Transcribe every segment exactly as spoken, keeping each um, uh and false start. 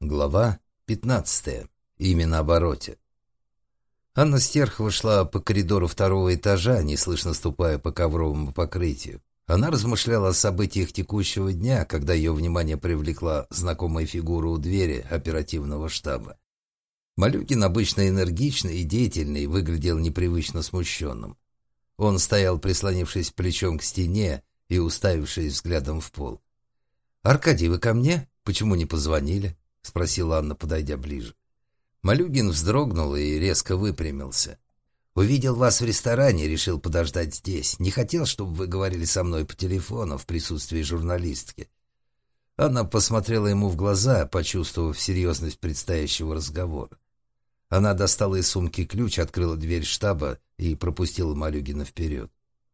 Глава пятнадцатая. Имя на обороте. Анна Стерхова шла по коридору второго этажа, неслышно ступая по ковровому покрытию. Она размышляла о событиях текущего дня, когда ее внимание привлекла знакомая фигура у двери оперативного штаба. Малюгин, обычно энергичный и деятельный, выглядел непривычно смущенным. Он стоял, прислонившись плечом к стене и уставившись взглядом в пол. «Аркадий, вы ко мне? Почему не позвонили?» — спросила Анна, подойдя ближе. Малюгин вздрогнул и резко выпрямился. «Увидел вас в ресторане, решил подождать здесь. Не хотел, чтобы вы говорили со мной по телефону в присутствии журналистки». Анна посмотрела ему в глаза, почувствовав серьезность предстоящего разговора. Она достала из сумки ключ, открыла дверь штаба и пропустила Малюгина вперед.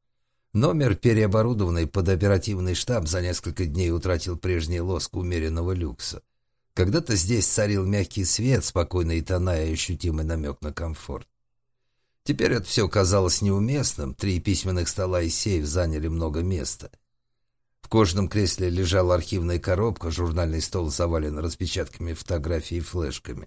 Номер, переоборудованный под оперативный штаб, за несколько дней утратил прежний лоск умеренного люкса. Когда-то здесь царил мягкий свет, спокойные тона и ощутимый намек на комфорт. Теперь это все казалось неуместным. Три письменных стола и сейф заняли много места. В кожаном кресле лежала архивная коробка, журнальный стол завален распечатками, фотографий и флешками.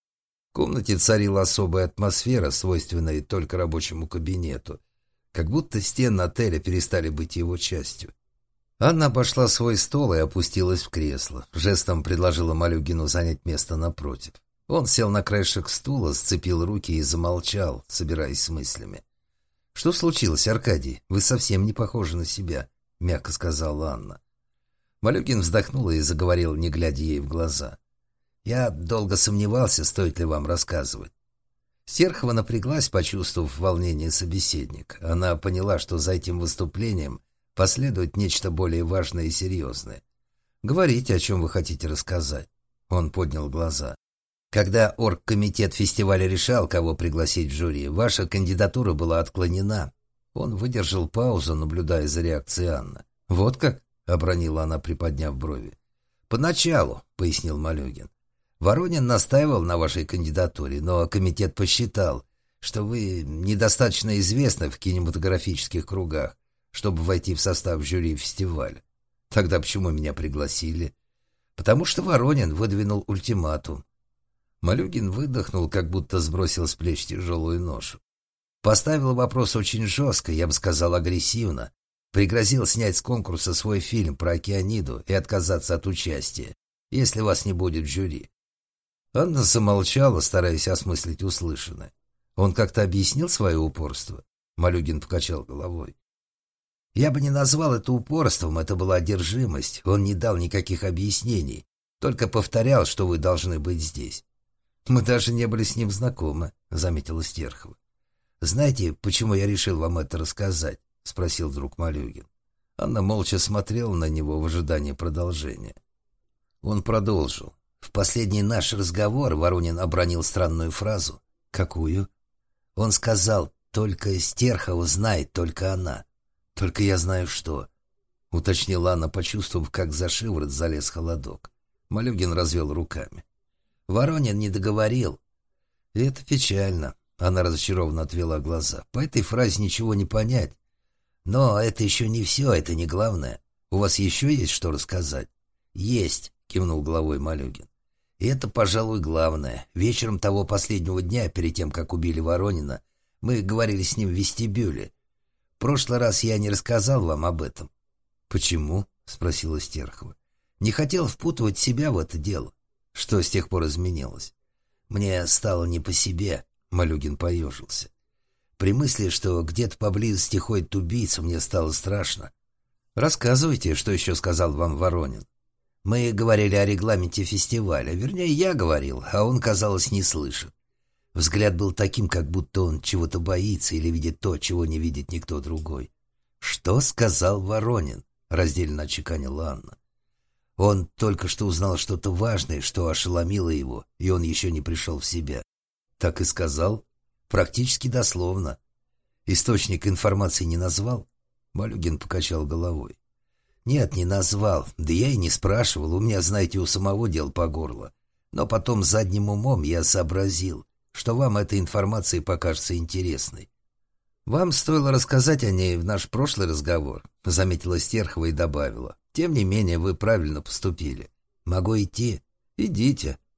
В комнате царила особая атмосфера, свойственная только рабочему кабинету, как будто стены отеля перестали быть его частью. Анна обошла свой стол и опустилась в кресло. Жестом предложила Малюгину занять место напротив. Он сел на краешек стула, сцепил руки и замолчал, собираясь с мыслями. «Что случилось, Аркадий? Вы совсем не похожи на себя», — мягко сказала Анна. Малюгин вздохнул и заговорил, не глядя ей в глаза. «Я долго сомневался, стоит ли вам рассказывать». Стерхова напряглась, почувствовав волнение собеседника. Она поняла, что за этим выступлением последует нечто более важное и серьезное. «Говорите, о чем вы хотите рассказать». Он поднял глаза. «Когда оргкомитет фестиваля решал, кого пригласить в жюри, ваша кандидатура была отклонена». Он выдержал паузу, наблюдая за реакцией Анны. «Вот как?» — обронила она, приподняв брови. «Поначалу», — пояснил Малюгин. «Воронин настаивал на вашей кандидатуре, но комитет посчитал, что вы недостаточно известны в кинематографических кругах, чтобы войти в состав жюри фестиваля. Тогда почему меня пригласили? Потому что Воронин выдвинул ультиматум». Малюгин выдохнул, как будто сбросил с плеч тяжелую ношу. Поставил вопрос очень жестко, я бы сказал, агрессивно. Пригрозил снять с конкурса свой фильм про Океаниду и отказаться от участия, если вас не будет в жюри. Анна замолчала, стараясь осмыслить услышанное. Он как-то объяснил свое упорство? Малюгин покачал головой. Я бы не назвал это упорством, это была одержимость. Он не дал никаких объяснений, только повторял, что вы должны быть здесь. Мы даже не были с ним знакомы, заметила Стерхова. Знаете, почему я решил вам это рассказать? Спросил вдруг Малюгин. Анна молча смотрела на него в ожидании продолжения. Он продолжил. В последний наш разговор Воронин обронил странную фразу. Какую? Он сказал, только Стерхова знает, только она. Только я знаю что. Уточнила Анна, почувствовав, как за шиворот залез холодок. Малюгин развел руками. Воронин не договорил. И это печально. Она разочарованно отвела глаза. По этой фразе ничего не понять. Но это еще не все, это не главное. У вас еще есть что рассказать? Есть, кивнул головой Малюгин. И это, пожалуй, главное. Вечером того последнего дня, перед тем, как убили Воронина, мы говорили с ним в вестибюле. В прошлый раз я не рассказал вам об этом. Почему? Спросила Стерхова. Не хотел впутывать себя в это дело. Что с тех пор изменилось? Мне стало не по себе. Малюгин поежился. При мысли, что где-то поблизости ходит убийца, мне стало страшно. Рассказывайте, что еще сказал вам Воронин. Мы говорили о регламенте фестиваля. Вернее, я говорил, а он, казалось, не слышит. Взгляд был таким, как будто он чего-то боится или видит то, чего не видит никто другой. «Что сказал Воронин?» — раздельно отчеканила Анна. «Он только что узнал что-то важное, что ошеломило его, и он еще не пришел в себя». «Так и сказал?» «Практически дословно». «Источник информации не назвал?» Малюгин покачал головой. «Нет, не назвал. Да я и не спрашивал. У меня, знаете, у самого дел по горло. Но потом задним умом я сообразил, что вам эта информация покажется интересной». «Вам стоило рассказать о ней в наш прошлый разговор», — заметила Стерхова и добавила. «Тем не менее, вы правильно поступили. Могу идти?» «Идите».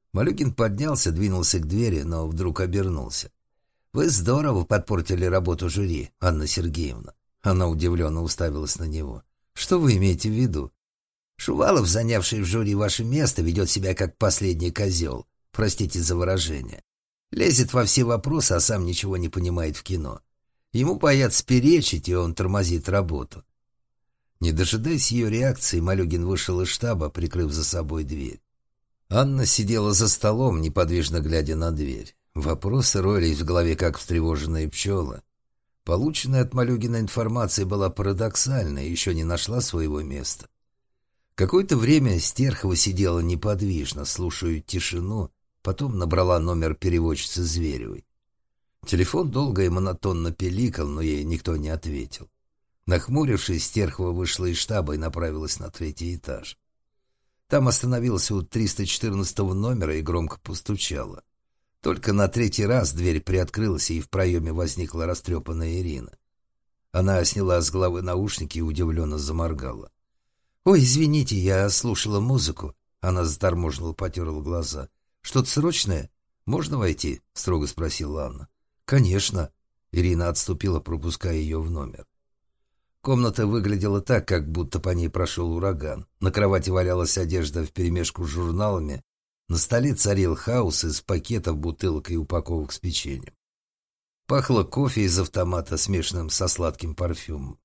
Малюгин поднялся, двинулся к двери, но вдруг обернулся. «Вы здорово подпортили работу жюри, Анна Сергеевна». Она удивленно уставилась на него. «Что вы имеете в виду?» «Шувалов, занявший в жюри ваше место, ведет себя как последний козел. Простите за выражение. Лезет во все вопросы, а сам ничего не понимает в кино. Ему боятся перечить, и он тормозит работу». Не дожидаясь ее реакции, Малюгин вышел из штаба, прикрыв за собой дверь. Анна сидела за столом, неподвижно глядя на дверь. Вопросы роились в голове, как встревоженные пчелы. Полученная от Малюгина информация была парадоксальной и еще не нашла своего места. Какое-то время Стерхова сидела неподвижно, слушая тишину, потом набрала номер переводчицы Зверевой. Телефон долго и монотонно пиликал, но ей никто не ответил. Нахмурившись, Стерхова вышла из штаба и направилась на третий этаж. Там остановилась у триста четырнадцатого номера и громко постучала. Только на третий раз дверь приоткрылась, и в проеме возникла растрепанная Ирина. Она сняла с головы наушники и удивленно заморгала. «Ой, извините, я слушала музыку». Она заторможенно потерла глаза. «Что-то срочное? Можно войти?» — строго спросила Анна. «Конечно». Ирина отступила, пропуская ее в номер. Комната выглядела так, как будто по ней прошел ураган. На кровати валялась одежда вперемешку с журналами. На столе царил хаос из пакетов, бутылок и упаковок с печеньем. Пахло кофе из автомата, смешанным со сладким парфюмом.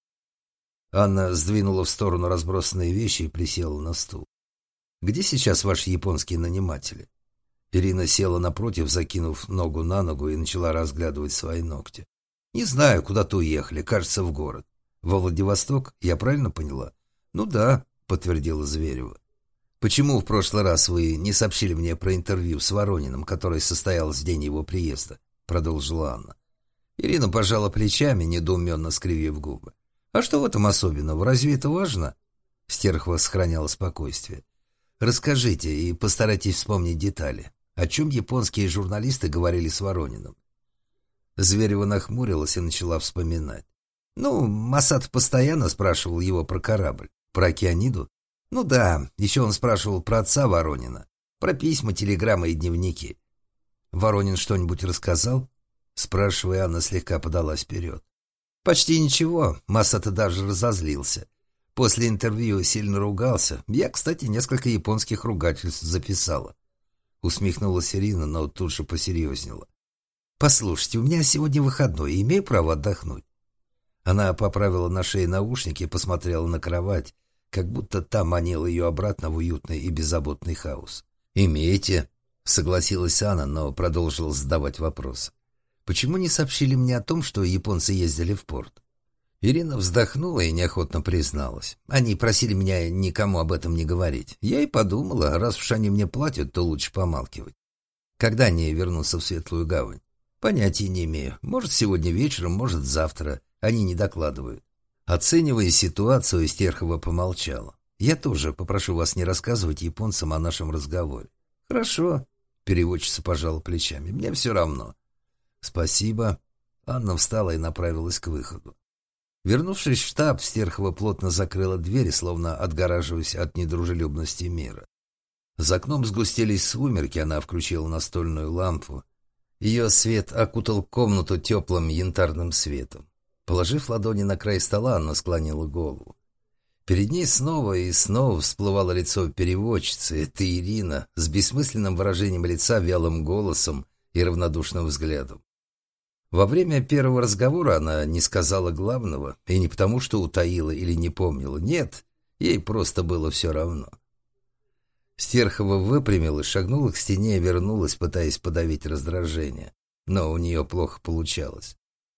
Анна сдвинула в сторону разбросанные вещи и присела на стул. «Где сейчас ваши японские наниматели?» Ирина села напротив, закинув ногу на ногу, и начала разглядывать свои ногти. «Не знаю, куда-то уехали, кажется, в город. Во Владивосток, я правильно поняла?» «Ну да», — подтвердила Зверева. «Почему в прошлый раз вы не сообщили мне про интервью с Ворониным, которое состоялось в день его приезда?» — продолжила Анна. Ирина пожала плечами, недоуменно скривив губы. «А что в этом особенного? Разве это важно?» Стерхова сохраняла спокойствие. «Расскажите и постарайтесь вспомнить детали. О чем японские журналисты говорили с Ворониным?» Зверева нахмурилась и начала вспоминать. «Ну, Масад постоянно спрашивал его про корабль. Про океаниду? Ну да, еще он спрашивал про отца Воронина. Про письма, телеграммы и дневники. Воронин что-нибудь рассказал?» Спрашивая, Анна слегка подалась вперед. «Почти ничего. Масад даже разозлился. После интервью сильно ругался. Я, кстати, несколько японских ругательств записала». Усмехнулась Ирина, но тут же посерьезнела. «Послушайте, у меня сегодня выходной, и имею право отдохнуть». Она поправила на шее наушники и посмотрела на кровать, как будто та манила ее обратно в уютный и беззаботный хаос. «Имеете», — согласилась Анна, но продолжила задавать вопросы. «Почему не сообщили мне о том, что японцы ездили в порт?» Ирина вздохнула и неохотно призналась. «Они просили меня никому об этом не говорить. Я и подумала, раз уж они мне платят, то лучше помалкивать. Когда они вернутся в Светлую Гавань? Понятия не имею. Может, сегодня вечером, может, завтра. Они не докладывают». Оценивая ситуацию, Стерхова помолчала. «Я тоже попрошу вас не рассказывать японцам о нашем разговоре». «Хорошо», — переводчица пожала плечами. «Мне все равно». «Спасибо». Анна встала и направилась к выходу. Вернувшись в штаб, Стерхова плотно закрыла дверь, словно отгораживаясь от недружелюбности мира. За окном сгустились сумерки, она включила настольную лампу. Ее свет окутал комнату теплым янтарным светом. Положив ладони на край стола, она склонила голову. Перед ней снова и снова всплывало лицо переводчицы. Это Ирина, с бессмысленным выражением лица, вялым голосом и равнодушным взглядом. Во время первого разговора она не сказала главного, и не потому, что утаила или не помнила. Нет, ей просто было все равно. Стерхова выпрямилась, шагнула к стене и вернулась, пытаясь подавить раздражение. Но у нее плохо получалось.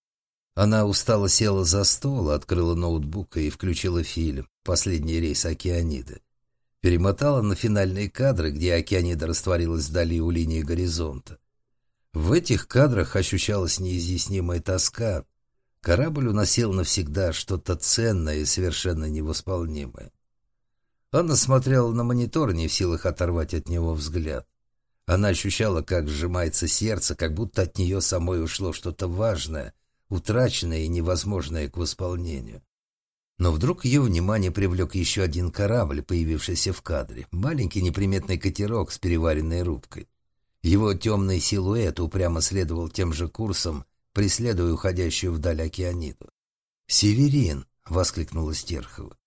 Она устало села за стол, открыла ноутбук и включила фильм «Последний рейс Океаниды». Перемотала на финальные кадры, где Океанида растворилась вдали у линии горизонта. В этих кадрах ощущалась неизъяснимая тоска. Корабль уносил навсегда что-то ценное и совершенно невосполнимое. Анна смотрела на монитор, не в силах оторвать от него взгляд. Она ощущала, как сжимается сердце, как будто от нее самой ушло что-то важное, утраченное и невозможное к восполнению. Но вдруг ее внимание привлек еще один корабль, появившийся в кадре. Маленький неприметный катерок с переваренной рубкой. Его темный силуэт упрямо следовал тем же курсом, преследуя уходящую вдаль океаниду. «Северин!» — воскликнула Стерхова.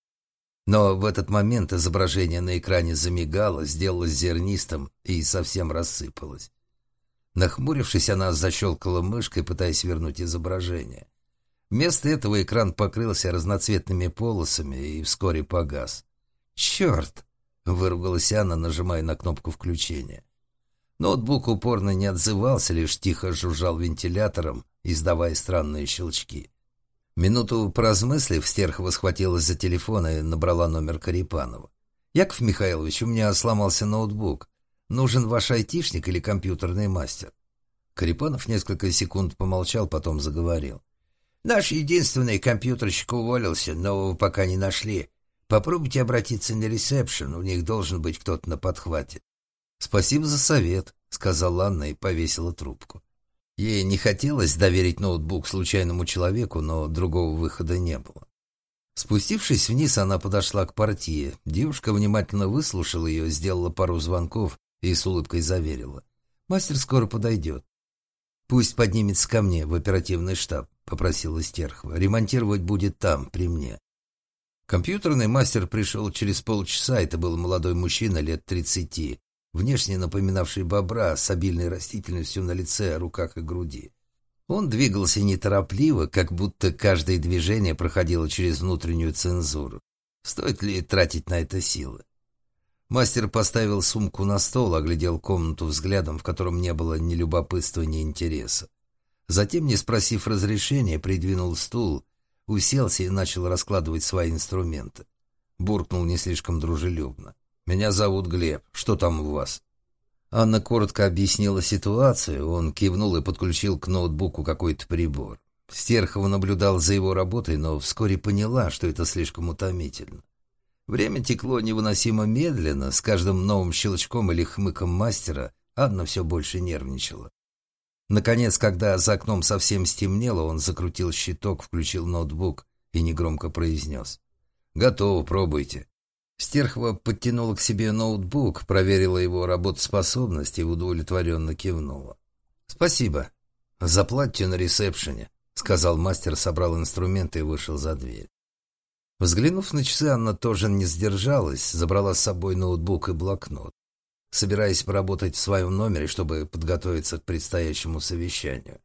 Но в этот момент изображение на экране замигало, сделалось зернистым и совсем рассыпалось. Нахмурившись, она защелкала мышкой, пытаясь вернуть изображение. Вместо этого экран покрылся разноцветными полосами и вскоре погас. «Черт!» — выругалась Анна, нажимая на кнопку включения. Ноутбук упорно не отзывался, лишь тихо жужжал вентилятором, издавая странные щелчки. Минуту поразмыслив, Стерхова схватилась за телефон и набрала номер Карипанова. «Яков Михайлович, у меня сломался ноутбук. Нужен ваш айтишник или компьютерный мастер?» Карипанов несколько секунд помолчал, потом заговорил. «Наш единственный компьютерщик уволился, нового пока не нашли. Попробуйте обратиться на ресепшн, у них должен быть кто-то на подхвате». «Спасибо за совет», — сказала Анна и повесила трубку. Ей не хотелось доверить ноутбук случайному человеку, но другого выхода не было. Спустившись вниз, она подошла к портье. Девушка внимательно выслушала ее, сделала пару звонков и с улыбкой заверила. «Мастер скоро подойдет». «Пусть поднимется ко мне в оперативный штаб», — попросила Стерхова. «Ремонтировать будет там, при мне». Компьютерный мастер пришел через полчаса. Это был молодой мужчина лет тридцати, внешне напоминавший бобра, с обильной растительностью на лице, руках и груди. Он двигался неторопливо, как будто каждое движение проходило через внутреннюю цензуру. Стоит ли тратить на это силы? Мастер поставил сумку на стол, оглядел комнату взглядом, в котором не было ни любопытства, ни интереса. Затем, не спросив разрешения, придвинул стул, уселся и начал раскладывать свои инструменты. Буркнул не слишком дружелюбно. «Меня зовут Глеб. Что там у вас?» Анна коротко объяснила ситуацию. Он кивнул и подключил к ноутбуку какой-то прибор. Стерхова наблюдал за его работой, но вскоре поняла, что это слишком утомительно. Время текло невыносимо медленно. С каждым новым щелчком или хмыком мастера Анна все больше нервничала. Наконец, когда за окном совсем стемнело, он закрутил щиток, включил ноутбук и негромко произнес: «Готово, пробуйте». Стерхова подтянула к себе ноутбук, проверила его работоспособность и удовлетворенно кивнула. «Спасибо. Заплатьте на ресепшене», — сказал мастер, собрал инструменты и вышел за дверь. Взглянув на часы, Анна тоже не сдержалась, забрала с собой ноутбук и блокнот, собираясь поработать в своем номере, чтобы подготовиться к предстоящему совещанию.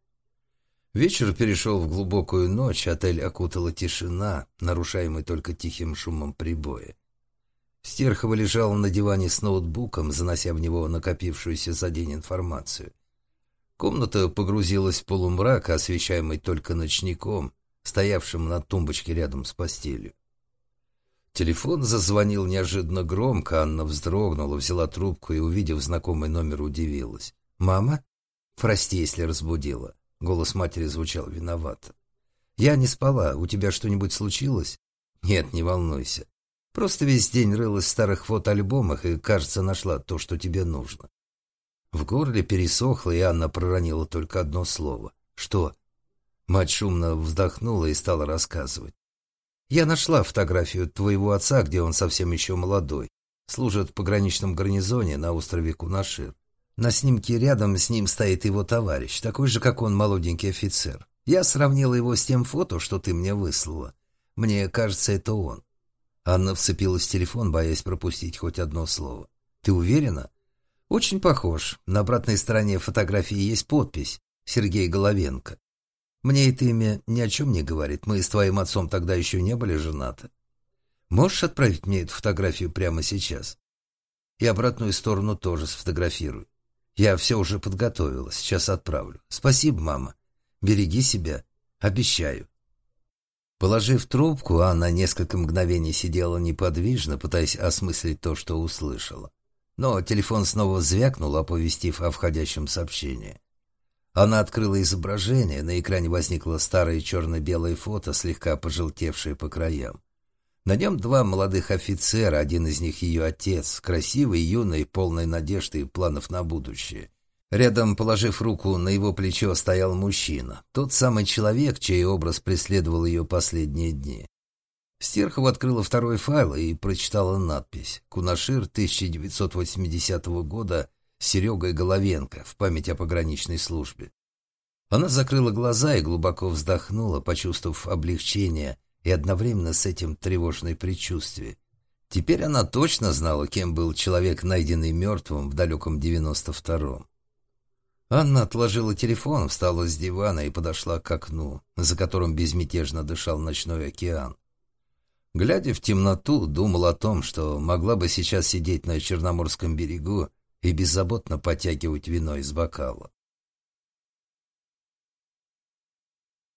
Вечер перешел в глубокую ночь, отель окутала тишина, нарушаемая только тихим шумом прибоя. Стерхова лежала на диване с ноутбуком, занося в него накопившуюся за день информацию. Комната погрузилась в полумрак, освещаемый только ночником, стоявшим на тумбочке рядом с постелью. Телефон зазвонил неожиданно громко, Анна вздрогнула, взяла трубку и, увидев знакомый номер, удивилась. «Мама? Прости, если разбудила». Голос матери звучал виновато. «Я не спала. У тебя что-нибудь случилось?» «Нет, не волнуйся. Просто весь день рылась в старых фотоальбомах и, кажется, нашла то, что тебе нужно». В горле пересохло, и Анна проронила только одно слово. «Что?» Мать шумно вздохнула и стала рассказывать. «Я нашла фотографию твоего отца, где он совсем еще молодой. Служит в пограничном гарнизоне на острове Кунашир. На снимке рядом с ним стоит его товарищ, такой же, как он, молоденький офицер. Я сравнила его с тем фото, что ты мне выслала. Мне кажется, это он». Анна вцепилась в телефон, боясь пропустить хоть одно слово. «Ты уверена?» «Очень похож. На обратной стороне фотографии есть подпись «Сергей Головенко». Мне это имя ни о чем не говорит. Мы с твоим отцом тогда еще не были женаты. Можешь отправить мне эту фотографию прямо сейчас? И обратную сторону тоже сфотографируй. Я все уже подготовила. Сейчас отправлю. Спасибо, мама. Береги себя. Обещаю». Положив трубку, Анна несколько мгновений сидела неподвижно, пытаясь осмыслить то, что услышала. Но телефон снова звякнул, оповестив о входящем сообщении. Она открыла изображение, на экране возникло старое черно-белое фото, слегка пожелтевшее по краям. На нем два молодых офицера, один из них ее отец, красивый, юный, полный надежд и планов на будущее. Рядом, положив руку на его плечо, стоял мужчина, тот самый человек, чей образ преследовал ее последние дни. Стерхова открыла второй файл и прочитала надпись «Кунашир тысяча девятьсот восьмидесятого года, Серегой Головенко в память о пограничной службе. Она закрыла глаза и глубоко вздохнула, почувствовав облегчение и одновременно с этим тревожное предчувствие. Теперь она точно знала, кем был человек, найденный мертвым в далеком девяносто втором. Анна отложила телефон, встала с дивана и подошла к окну, за которым безмятежно дышал ночной океан. Глядя в темноту, думала о том, что могла бы сейчас сидеть на Черноморском берегу и беззаботно потягивать вино из бокала.